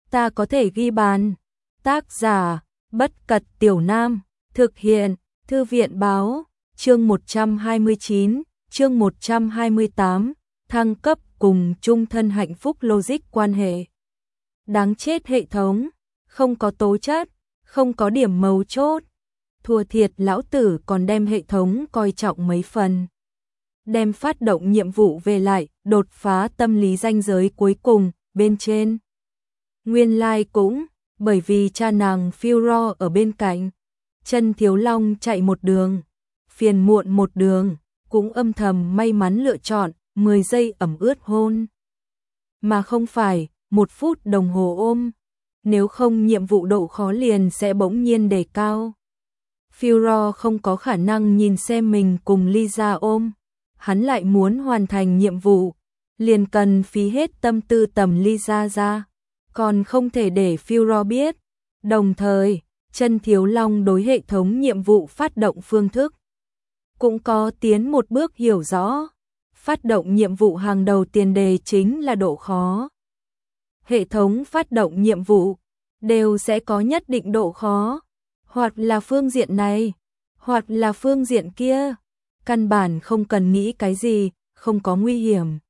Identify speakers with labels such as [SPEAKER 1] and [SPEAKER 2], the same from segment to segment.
[SPEAKER 1] ta có thể ghi bàn. Tác giả, Bất Cật Tiểu Nam, thực hiện, Thư viện báo, chương 129, chương 128, thăng cấp cùng chung thân hạnh phúc logic quan hệ. Đáng chết hệ thống, không có tố chất, không có điểm mấu chốt. Thua thiệt lão tử còn đem hệ thống coi trọng mấy phần. Đem phát động nhiệm vụ về lại, đột phá tâm lý ranh giới cuối cùng, bên trên. Nguyên lai cũng, bởi vì cha nàng Führer ở bên cạnh. Chân Thiếu Long chạy một đường, phiền muộn một đường, cũng âm thầm may mắn lựa chọn 10 giây ẩm ướt hôn. Mà không phải 1 phút đồng hồ ôm, nếu không nhiệm vụ độ khó liền sẽ bỗng nhiên đề cao. Führer không có khả năng nhìn xem mình cùng Lisa ôm, hắn lại muốn hoàn thành nhiệm vụ, liền cần phí hết tâm tư tầm Lisa ra, còn không thể để Führer biết. Đồng thời, Chân Thiếu Long đối hệ thống nhiệm vụ phát động phương thức cũng có tiến một bước hiểu rõ. Phát động nhiệm vụ hàng đầu tiền đề chính là độ khó. Hệ thống phát động nhiệm vụ đều sẽ có nhất định độ khó, hoặc là phương diện này, hoặc là phương diện kia. Căn bản không cần nghĩ cái gì, không có nguy hiểm.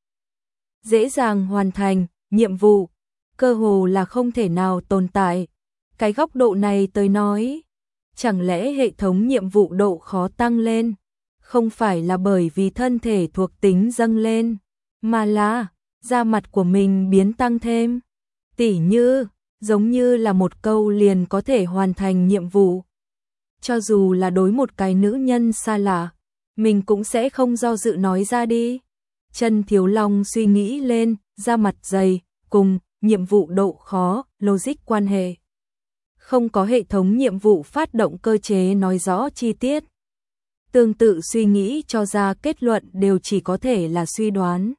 [SPEAKER 1] Dễ dàng hoàn thành nhiệm vụ, cơ hồ là không thể nào tồn tại. Cái góc độ này tới nói, chẳng lẽ hệ thống nhiệm vụ độ khó tăng lên, không phải là bởi vì thân thể thuộc tính dâng lên, mà là da mặt của mình biến tăng thêm. Tỉ như, giống như là một câu liền có thể hoàn thành nhiệm vụ. Cho dù là đối một cái nữ nhân xa lạ, mình cũng sẽ không do dự nói ra đi. Chân Thiếu Long suy nghĩ lên, da mặt dày, cùng nhiệm vụ độ khó, logic quan hệ. Không có hệ thống nhiệm vụ phát động cơ chế nói rõ chi tiết. Tương tự suy nghĩ cho ra kết luận đều chỉ có thể là suy đoán.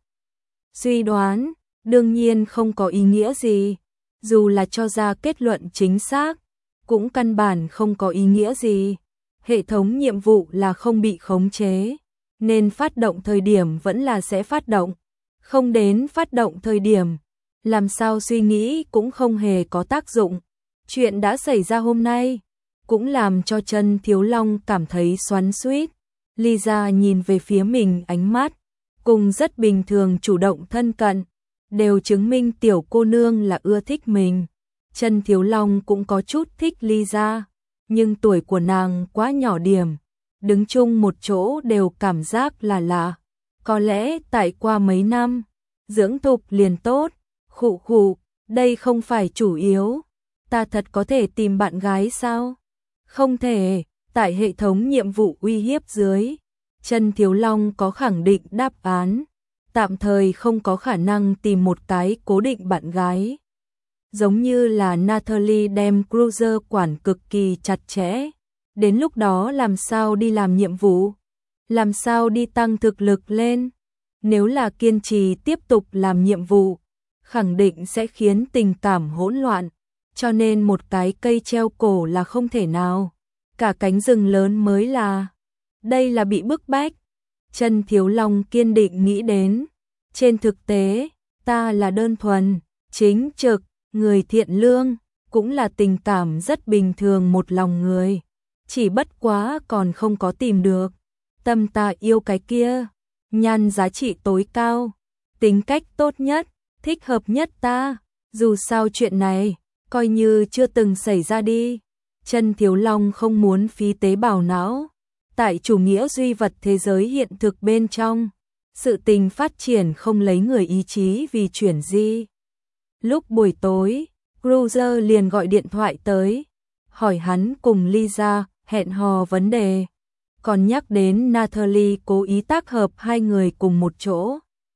[SPEAKER 1] Suy đoán, đương nhiên không có ý nghĩa gì. Dù là cho ra kết luận chính xác, cũng căn bản không có ý nghĩa gì. Hệ thống nhiệm vụ là không bị khống chế, nên phát động thời điểm vẫn là sẽ phát động. Không đến phát động thời điểm, làm sao suy nghĩ cũng không hề có tác dụng. Chuyện đã xảy ra hôm nay cũng làm cho Chân Thiếu Long cảm thấy xoắn xuýt. Lisa nhìn về phía mình ánh mắt cùng rất bình thường chủ động thân cận, đều chứng minh tiểu cô nương là ưa thích mình. Chân Thiếu Long cũng có chút thích Lisa, nhưng tuổi của nàng quá nhỏ điểm, đứng chung một chỗ đều cảm giác là lạ. Có lẽ tại qua mấy năm, dưỡng thục liền tốt. Khụ khụ, đây không phải chủ yếu. Ta thật có thể tìm bạn gái sao? Không thể, tại hệ thống nhiệm vụ uy hiếp dưới. Chân Thiếu Long có khẳng định đáp án. Tạm thời không có khả năng tìm một cái cố định bạn gái. Giống như là Natalie đem Cruiser quản cực kỳ chặt chẽ. Đến lúc đó làm sao đi làm nhiệm vụ? Làm sao đi tăng thực lực lên? Nếu là kiên trì tiếp tục làm nhiệm vụ, khẳng định sẽ khiến tình cảm hỗn loạn. Cho nên một cái cây treo cổ là không thể nào. Cả cánh rừng lớn mới là. Đây là bị bức bách. Chân Thiếu Long kiên định nghĩ đến. Trên thực tế, ta là đơn thuần, chính trực, người thiện lương, cũng là tình cảm rất bình thường một lòng người. Chỉ bất quá còn không có tìm được. Tâm ta yêu cái kia, nhan giá trị tối cao, tính cách tốt nhất, thích hợp nhất ta. Dù sao chuyện này, coi như chưa từng xảy ra đi. Chân Thiếu Long không muốn phí tế bào não. Tại chủ nghĩa duy vật thế giới hiện thực bên trong, sự tình phát triển không lấy người ý chí vì chuyển di. Lúc buổi tối, Cruiser liền gọi điện thoại tới, hỏi hắn cùng Lisa hẹn hò vấn đề, còn nhắc đến Natalie cố ý tác hợp hai người cùng một chỗ.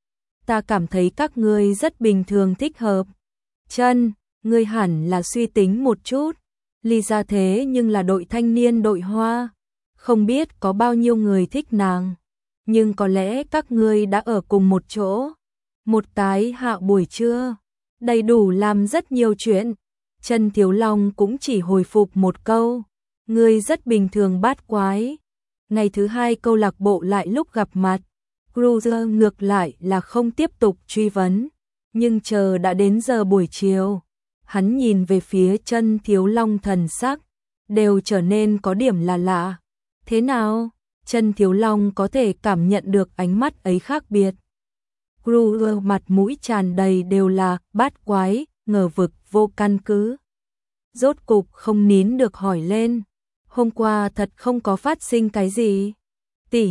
[SPEAKER 1] Ta cảm thấy các ngươi rất bình thường thích hợp. Chân, ngươi hẳn là suy tính một chút. Lisa thế nhưng là đội thanh niên đội hoa, không biết có bao nhiêu người thích nàng, nhưng có lẽ các ngươi đã ở cùng một chỗ. Một cái hạ buổi trưa, đầy đủ làm rất nhiều chuyện. Chân Thiếu Long cũng chỉ hồi phục một câu, ngươi rất bình thường bát quái. Ngày thứ hai câu lạc bộ lại lúc gặp mặt, Cruiser ngược lại là không tiếp tục truy vấn, nhưng chờ đã đến giờ buổi chiều, Hắn nhìn về phía Chân Thiếu Long, thần sắc đều trở nên có điểm là lạ. Thế nào? Chân Thiếu Long có thể cảm nhận được ánh mắt ấy khác biệt. Kruger mặt mũi tràn đầy đều là bát quái, ngờ vực vô căn cứ. Rốt cục không nín được hỏi lên. Hôm qua thật không có phát sinh cái gì. Tỉ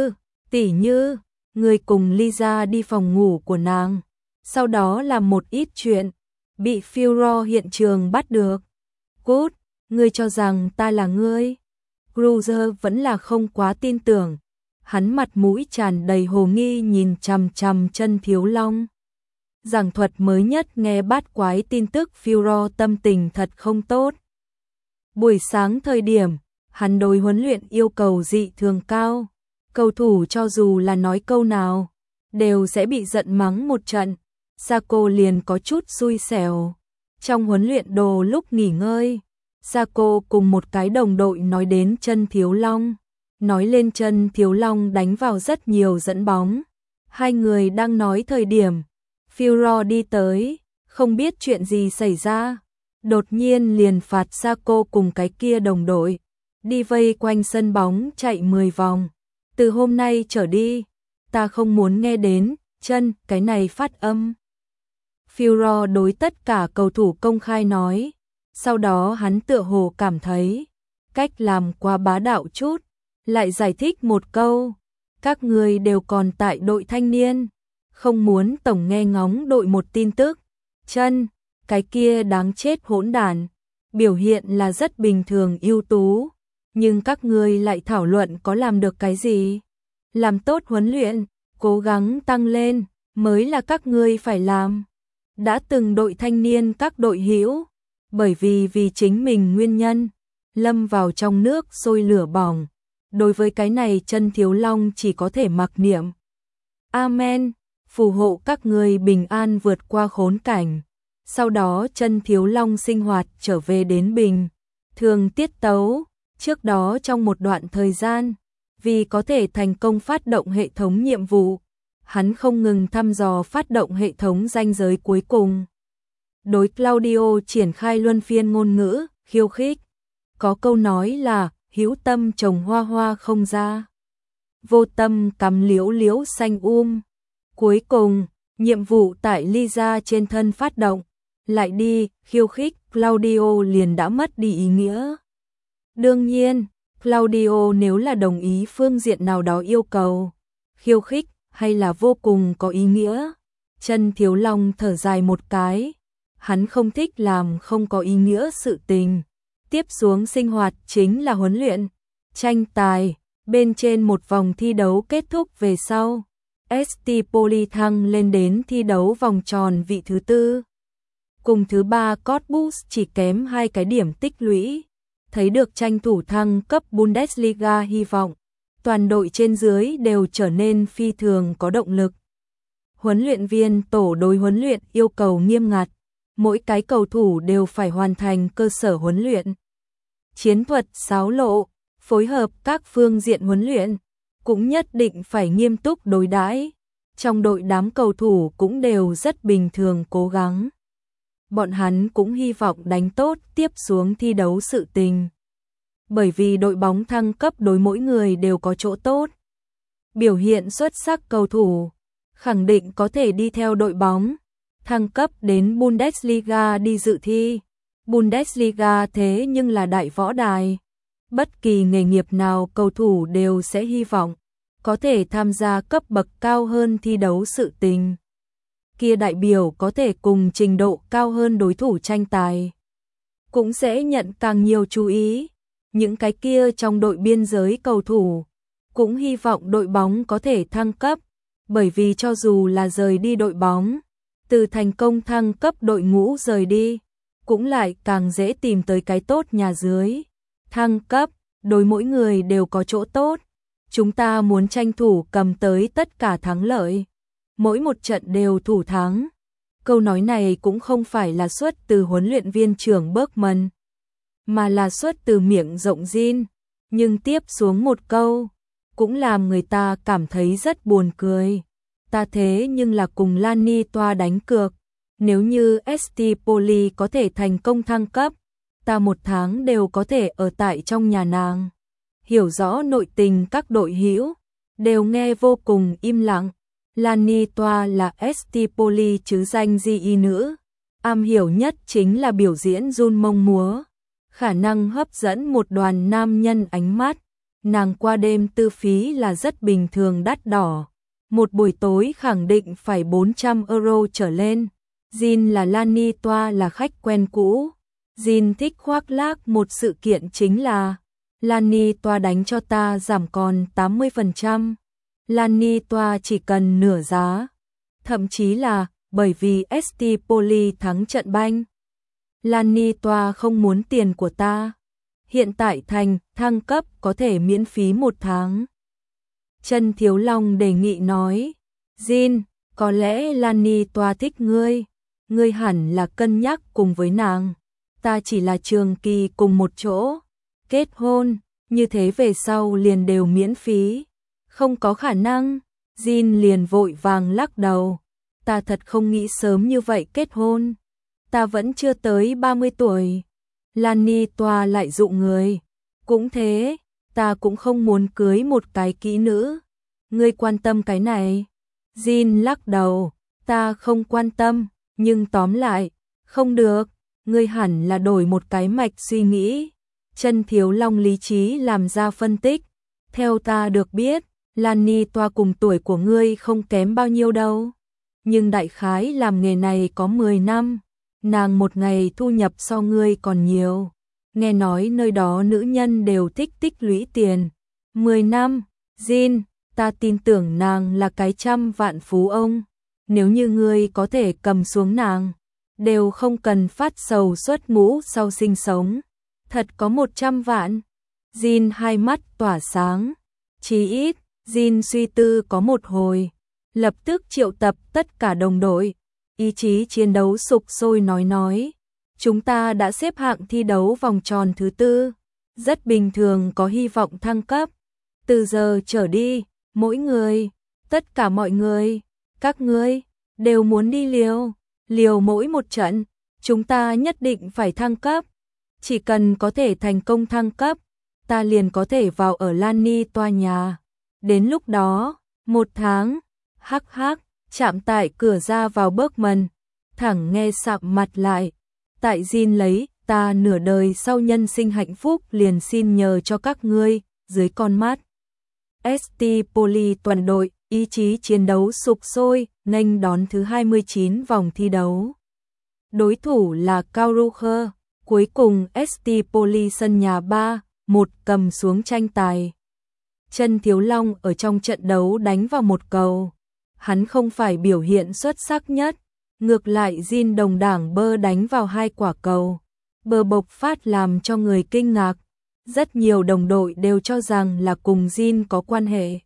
[SPEAKER 1] như, người cùng Lisa đi phòng ngủ của nàng. Sau đó làm một ít chuyện. Bị Führer hiện trường bắt được. Cút, ngươi cho rằng ta là ngươi. Kruger vẫn là không quá tin tưởng. Hắn mặt mũi tràn đầy hồ nghi nhìn chằm chằm Chân Thiếu Long. Giảng thuật mới nhất nghe bát quái tin tức Führer tâm tình thật không tốt. Buổi sáng thời điểm, hắn đối huấn luyện yêu cầu dị thường cao. Cầu thủ cho dù là nói câu nào, đều sẽ bị giận mắng một trận. Sako liền có chút xui xẻo. Trong huấn luyện đồ lúc nghỉ ngơi, Sako cùng một cái đồng đội nói đến Chân Thiếu Long. Nói lên Chân Thiếu Long đánh vào rất nhiều dẫn bóng. Hai người đang nói thời điểm, Führer đi tới, không biết chuyện gì xảy ra. Đột nhiên liền phạt Sako cùng cái kia đồng đội đi vây quanh sân bóng chạy 10 vòng. Từ hôm nay trở đi, ta không muốn nghe đến Chân cái này phát âm. Führer đối tất cả cầu thủ công khai nói. Sau đó hắn tựa hồ cảm thấy cách làm quá bá đạo chút, lại giải thích một câu. Các người đều còn tại đội thanh niên, không muốn tổng nghe ngóng đội một tin tức. Chân, cái kia đáng chết hỗn đản, biểu hiện là rất bình thường ưu tú, nhưng các ngươi lại thảo luận có làm được cái gì. Làm tốt huấn luyện, cố gắng tăng lên, mới là các ngươi phải làm. Đã từng đội thanh niên các đội hữu, bởi vì chính mình nguyên nhân, lâm vào trong nước sôi lửa bỏng. Đối với cái này Chân Thiếu Long chỉ có thể mặc niệm. Amen, phù hộ các ngươi bình an vượt qua khốn cảnh. Sau đó Chân Thiếu Long sinh hoạt trở về đến bình thường tiết tấu. Trước đó trong một đoạn thời gian, vì có thể thành công phát động hệ thống nhiệm vụ, hắn không ngừng thăm dò phát động hệ thống ranh giới cuối cùng. Đối Claudio triển khai luân phiên ngôn ngữ, khiêu khích. Có câu nói là, hữu tâm trồng hoa hoa không ra, vô tâm cắm liễu liễu xanh Cuối cùng, nhiệm vụ tại Lisa trên thân phát động, lại đi, khiêu khích, Claudio liền đã mất đi ý nghĩa. Đương nhiên, Claudio nếu là đồng ý phương diện nào đó yêu cầu, khiêu khích, hay là vô cùng có ý nghĩa. Chân Thiếu Long thở dài một cái, hắn không thích làm không có ý nghĩa sự tình. Tiếp xuống sinh hoạt chính là huấn luyện, tranh tài. Bên trên một vòng thi đấu kết thúc về sau, ST Poli thăng lên đến thi đấu vòng tròn vị thứ tư. Cùng thứ ba Cottbus chỉ kém 2 cái điểm tích lũy. Thấy được tranh thủ thăng cấp Bundesliga hy vọng, toàn đội trên dưới đều trở nên phi thường có động lực. Huấn luyện viên tổ đối huấn luyện yêu cầu nghiêm ngặt, mỗi cái cầu thủ đều phải hoàn thành cơ sở huấn luyện. Chiến thuật xáo lộ, phối hợp các phương diện huấn luyện, cũng nhất định phải nghiêm túc đối đãi. Trong đội đám cầu thủ cũng đều rất bình thường cố gắng. Bọn hắn cũng hy vọng đánh tốt tiếp xuống thi đấu sự tình. Bởi vì đội bóng thăng cấp đối mỗi người đều có chỗ tốt. Biểu hiện xuất sắc cầu thủ, khẳng định có thể đi theo đội bóng, thăng cấp đến Bundesliga đi dự thi. Bundesliga thế nhưng là đại võ đài. Bất kỳ nghề nghiệp nào cầu thủ đều sẽ hy vọng có thể tham gia cấp bậc cao hơn thi đấu sự tình. Kia đại biểu có thể cùng trình độ cao hơn đối thủ tranh tài, cũng sẽ nhận càng nhiều chú ý. Những cái kia trong đội biên giới cầu thủ cũng hy vọng đội bóng có thể thăng cấp, bởi vì cho dù là rời đi đội bóng, từ thành công thăng cấp đội ngũ rời đi, cũng lại càng dễ tìm tới cái tốt nhà dưới. Thăng cấp, đối mỗi người đều có chỗ tốt. Chúng ta muốn tranh thủ cầm tới tất cả thắng lợi, mỗi một trận đều thủ thắng. Câu nói này cũng không phải là xuất từ huấn luyện viên trưởng Bergman, mà là xuất từ miệng rộng Jin. Nhưng tiếp xuống một câu, cũng làm người ta cảm thấy rất buồn cười. Ta thế nhưng là cùng Lani Toa đánh cược, Nếu như ST Poly có thể thành công thăng cấp, ta một tháng đều có thể ở tại trong nhà nàng. Hiểu rõ nội tình các đội hữu, đều nghe vô cùng im lặng. Lani Toa là ST Poly chứ danh gì nữa. Am hiểu nhất chính là biểu diễn run mông múa. Khả năng hấp dẫn một đoàn nam nhân ánh mắt. Nàng qua đêm tư phí là rất bình thường đắt đỏ. Một buổi tối khẳng định phải 400 euro trở lên. Jin là Lani Toa là khách quen cũ. Jin thích khoác lác một sự kiện chính là Lani Toa đánh cho ta giảm còn 80%. Lani Toa chỉ cần nửa giá. Thậm chí là bởi vì ST Poly thắng trận banh. Lani Toa không muốn tiền của ta. Hiện tại thành thăng cấp có thể miễn phí một tháng. Chân Thiếu Long đề nghị nói. Jin, có lẽ Lani Toa thích ngươi. Ngươi hẳn là cân nhắc cùng với nàng. Ta chỉ là trường kỳ cùng một chỗ. Kết hôn, như thế về sau liền đều miễn phí. Không có khả năng. Jin liền vội vàng lắc đầu. Ta thật không nghĩ sớm như vậy kết hôn. Ta vẫn chưa tới 30 tuổi. Lani Toa lại dụ người. Cũng thế, ta cũng không muốn cưới một cái kỹ nữ. Ngươi quan tâm cái này? Jin lắc đầu. Ta không quan tâm, nhưng tóm lại, không được. Ngươi hẳn là đổi một cái mạch suy nghĩ. Chân Thiếu Long lý trí làm ra phân tích. Theo ta được biết, Lani Toa cùng tuổi của ngươi không kém bao nhiêu đâu. Nhưng đại khái làm nghề này có 10 năm. Nàng một ngày thu nhập so ngươi còn nhiều. Nghe nói nơi đó nữ nhân đều thích tích lũy tiền. 10 năm, Jin, ta tin tưởng nàng là cái 100 vạn phú ông. Nếu như ngươi có thể cầm xuống nàng, đều không cần phát sầu xuất ngũ sau sinh sống. Thật có 100 vạn. Jin hai mắt tỏa sáng. Chí ít, Jin suy tư có một hồi. Lập tức triệu tập tất cả đồng đội. Ý chí chiến đấu sục sôi nói. Chúng ta đã xếp hạng thi đấu vòng tròn thứ 4. Rất bình thường có hy vọng thăng cấp. Từ giờ trở đi, mỗi người, tất cả mọi người, các ngươi, đều muốn đi liều mỗi một trận. Chúng ta nhất định phải thăng cấp. Chỉ cần có thể thành công thăng cấp, ta liền có thể vào ở Lani Toa nhà. Đến lúc đó, 1 tháng, hắc hắc, chạm tại cửa ra vào Bergman, thẳng nghe sạm mặt lại. Tại Jin lấy, ta nửa đời sau nhân sinh hạnh phúc liền xin nhờ cho các ngươi, dưới con mắt. ST Poly toàn đội, ý chí chiến đấu sục sôi, nghênh đón thứ 29 vòng thi đấu. Đối thủ là Kauruher, cuối cùng ST Poly sân nhà 3-1 cầm xuống tranh tài. Chân Thiếu Long ở trong trận đấu đánh vào một cầu. Hắn không phải biểu hiện xuất sắc nhất, ngược lại Jin đồng đảng Bơ đánh vào 2 quả cầu. Bơ bộc phát làm cho người kinh ngạc. Rất nhiều đồng đội đều cho rằng là cùng Jin có quan hệ.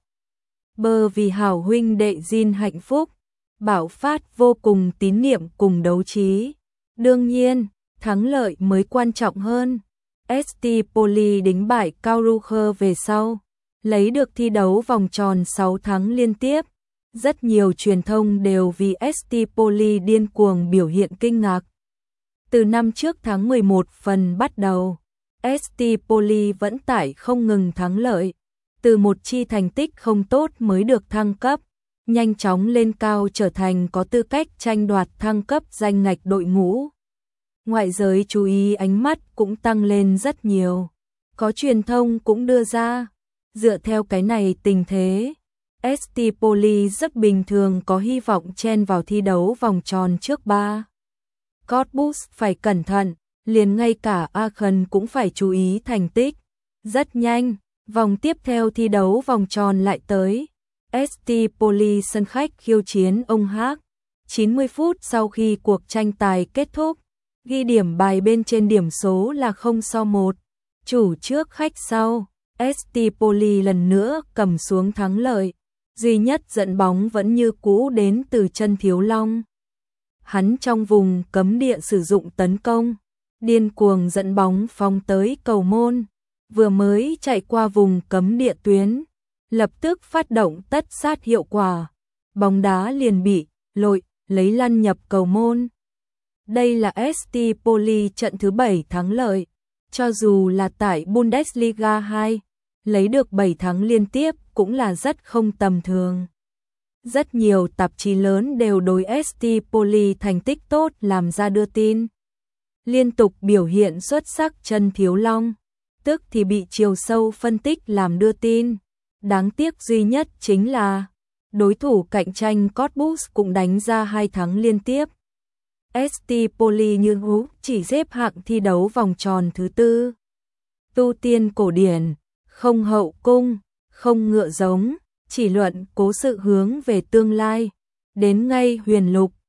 [SPEAKER 1] Bơ vì hảo huynh đệ Jin hạnh phúc, bảo phát vô cùng tín niệm cùng đấu trí. Đương nhiên, thắng lợi mới quan trọng hơn. ST Poly đánh bại Kauruher về sau, lấy được thi đấu vòng tròn 6 tháng liên tiếp. Rất nhiều truyền thông đều vì ST Poly điên cuồng biểu hiện kinh ngạc. Từ năm trước tháng 11 phần bắt đầu, ST Poly vẫn tải không ngừng thắng lợi. Từ một chi thành tích không tốt mới được thăng cấp, nhanh chóng lên cao trở thành có tư cách tranh đoạt thăng cấp danh ngạch đội ngũ. Ngoại giới chú ý ánh mắt cũng tăng lên rất nhiều. Có truyền thông cũng đưa ra, dựa theo cái này tình thế, ST Poly rất bình thường có hy vọng chen vào thi đấu vòng tròn trước 3. Cottbus phải cẩn thận, liền ngay cả Aachen cũng phải chú ý thành tích. Rất nhanh, vòng tiếp theo thi đấu vòng tròn lại tới. ST Poly sân khách khiêu chiến ông Hác. 90 phút sau khi cuộc tranh tài kết thúc, ghi điểm bài bên trên điểm số là 0-1. Chủ trước khách sau, ST Poly lần nữa cầm xuống thắng lợi. Duy nhất dẫn bóng vẫn như cũ đến từ Chân Thiếu Long. Hắn trong vùng cấm địa sử dụng tấn công, điên cuồng dẫn bóng phóng tới cầu môn. Vừa mới chạy qua vùng cấm địa tuyến, lập tức phát động tất sát hiệu quả. Bóng đá liền bị lội, lấy lăn nhập cầu môn. Đây là ST Poli trận thứ 7 thắng lợi. Cho dù là tại Bundesliga 2, lấy được 7 thắng liên tiếp cũng là rất không tầm thường. Rất nhiều tạp chí lớn đều đối ST Poli thành tích tốt làm ra đưa tin. Liên tục biểu hiện xuất sắc Trần Thiếu Long, tức thì bị chiều sâu phân tích làm đưa tin. Đáng tiếc duy nhất chính là đối thủ cạnh tranh Cottbus cũng đánh ra 2 thắng liên tiếp. ST Poli như hú chỉ xếp hạng thi đấu vòng tròn thứ 4. Tu tiên cổ điển, không hậu cung, không ngựa giống, chỉ luận cố sự hướng về tương lai. Đến ngay huyền lục,